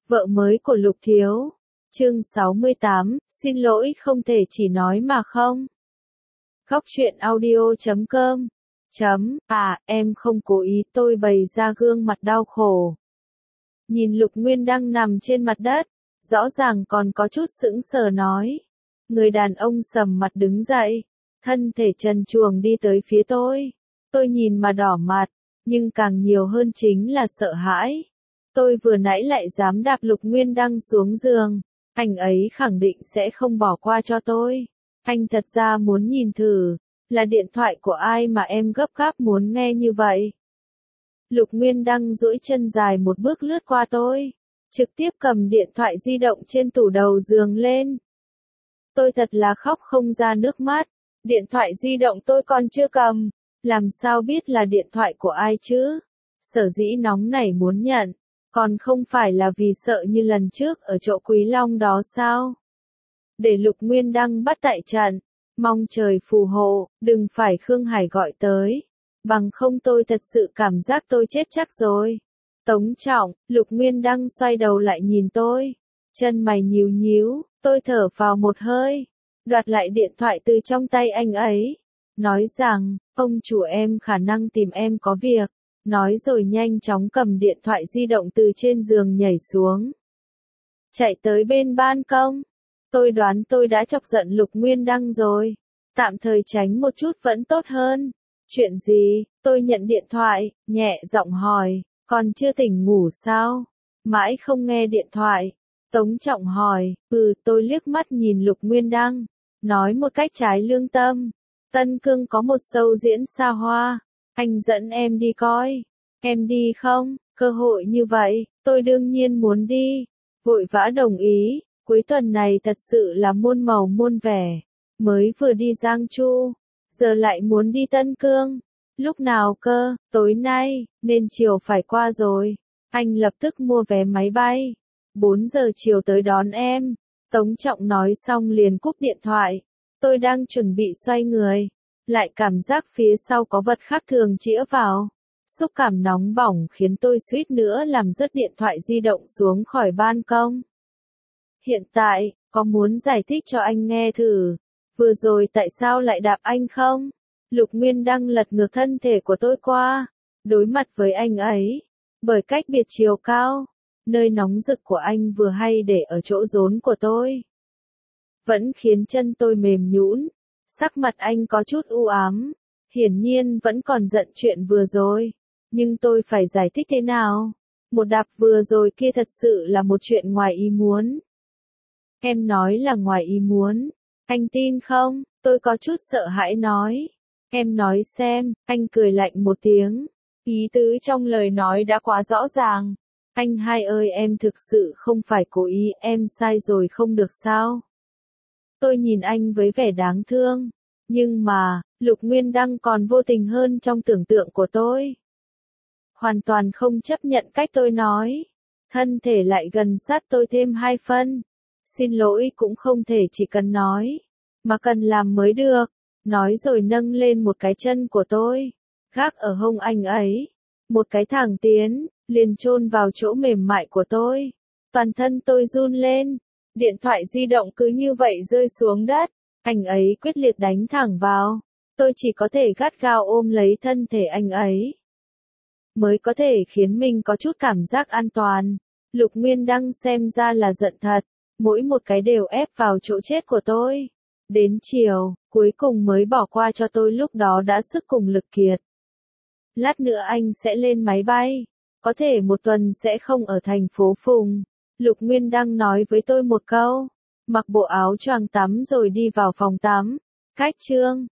Vợ mới của Lục Thiếu. Chương 68, xin lỗi không thể chỉ nói mà không. Góc truyện audio.com. Em không cố ý, tôi bày ra gương mặt đau khổ. Nhìn Lục Nguyên đang nằm trên mặt đất, rõ ràng còn có chút sững sờ nói. Người đàn ông sầm mặt đứng dậy, thân thể trần truồng đi tới phía tôi. Tôi nhìn mà đỏ mặt, nhưng càng nhiều hơn chính là sợ hãi. Tôi vừa nãy lại dám đạp Lục Nguyên Đăng xuống giường, anh ấy khẳng định sẽ không bỏ qua cho tôi. Anh thật ra muốn nhìn thử, là điện thoại của ai mà em gấp gáp muốn nghe như vậy. Lục Nguyên Đăng duỗi chân dài một bước lướt qua tôi, trực tiếp cầm điện thoại di động trên tủ đầu giường lên. Tôi thật là khóc không ra nước mắt, điện thoại di động tôi còn chưa cầm, làm sao biết là điện thoại của ai chứ? Sở dĩ nóng nảy muốn nhận, còn không phải là vì sợ như lần trước ở chỗ Quý Long đó sao? Để Lục Nguyên Đăng bắt tại trận, mong trời phù hộ, đừng phải Khương Hải gọi tới, bằng không tôi thật sự cảm giác tôi chết chắc rồi. Tống Trọng, Lục Nguyên Đăng xoay đầu lại nhìn tôi, chân mày nhíu nhíu, tôi thở vào một hơi, đoạt lại điện thoại từ trong tay anh ấy, nói rằng, ông chủ em khả năng tìm em có việc, nói rồi nhanh chóng cầm điện thoại di động từ trên giường nhảy xuống. Chạy tới bên ban công, tôi đoán tôi đã chọc giận Lục Nguyên Đăng rồi, tạm thời tránh một chút vẫn tốt hơn. Chuyện gì? Tôi nhận điện thoại, nhẹ giọng hỏi, còn chưa tỉnh ngủ sao? Mãi không nghe điện thoại. Tống Trọng hỏi, tôi liếc mắt nhìn Lục Nguyên Đăng, nói một cách trái lương tâm. Tân Cương có một show diễn xa hoa, anh dẫn em đi coi. Em đi không? Cơ hội như vậy, tôi đương nhiên muốn đi. Vội vã đồng ý, cuối tuần này thật sự là muôn màu muôn vẻ. Mới vừa đi Giang Chu, giờ lại muốn đi Tân Cương. Lúc nào cơ? Tối nay, nên chiều phải qua rồi. Anh lập tức mua vé máy bay. 4 giờ chiều tới đón em. Tống Trọng nói xong liền cúp điện thoại. Tôi đang chuẩn bị xoay người, lại cảm giác phía sau có vật khác thường chĩa vào. Xúc cảm nóng bỏng khiến tôi suýt nữa làm rớt điện thoại di động xuống khỏi ban công. Hiện tại, có muốn giải thích cho anh nghe thử, vừa rồi tại sao lại đạp anh không? Lục Nguyên Đăng lật ngược thân thể của tôi qua, đối mặt với anh ấy, bởi cách biệt chiều cao, nơi nóng rực của anh vừa hay để ở chỗ rốn của tôi. Vẫn khiến chân tôi mềm nhũn, sắc mặt anh có chút u ám, hiển nhiên vẫn còn giận chuyện vừa rồi, nhưng tôi phải giải thích thế nào? Một đạp vừa rồi kia thật sự là một chuyện ngoài ý muốn. Em nói là ngoài ý muốn, anh tin không? Tôi có chút sợ hãi nói. Em nói xem, anh cười lạnh một tiếng. Ý tứ trong lời nói đã quá rõ ràng. Anh hai ơi, em thực sự không phải cố ý, em sai rồi không được sao? Tôi nhìn anh với vẻ đáng thương. Nhưng mà, Lục Nguyên Đăng còn vô tình hơn trong tưởng tượng của tôi. Hoàn toàn không chấp nhận cách tôi nói. Thân thể lại gần sát tôi thêm 2 phân. Xin lỗi cũng không thể chỉ cần nói, mà cần làm mới được. Nói rồi nâng lên một cái chân của tôi, gác ở hông anh ấy. Một cái thẳng tiến, liền chôn vào chỗ mềm mại của tôi. Toàn thân tôi run lên. Điện thoại di động cứ như vậy rơi xuống đất. Anh ấy quyết liệt đánh thẳng vào. Tôi chỉ có thể gắt gao ôm lấy thân thể anh ấy, mới có thể khiến mình có chút cảm giác an toàn. Lục Nguyên Đăng xem ra là giận thật. Mỗi một cái đều ép vào chỗ chết của tôi. Đến chiều, cuối cùng mới bỏ qua cho tôi, lúc đó đã sức cùng lực kiệt. Lát nữa anh sẽ lên máy bay. Có thể một tuần sẽ không ở thành phố Phùng. Lục Nguyên Đăng nói với tôi một câu. Mặc bộ áo choàng tắm rồi đi vào phòng tắm. Cách chương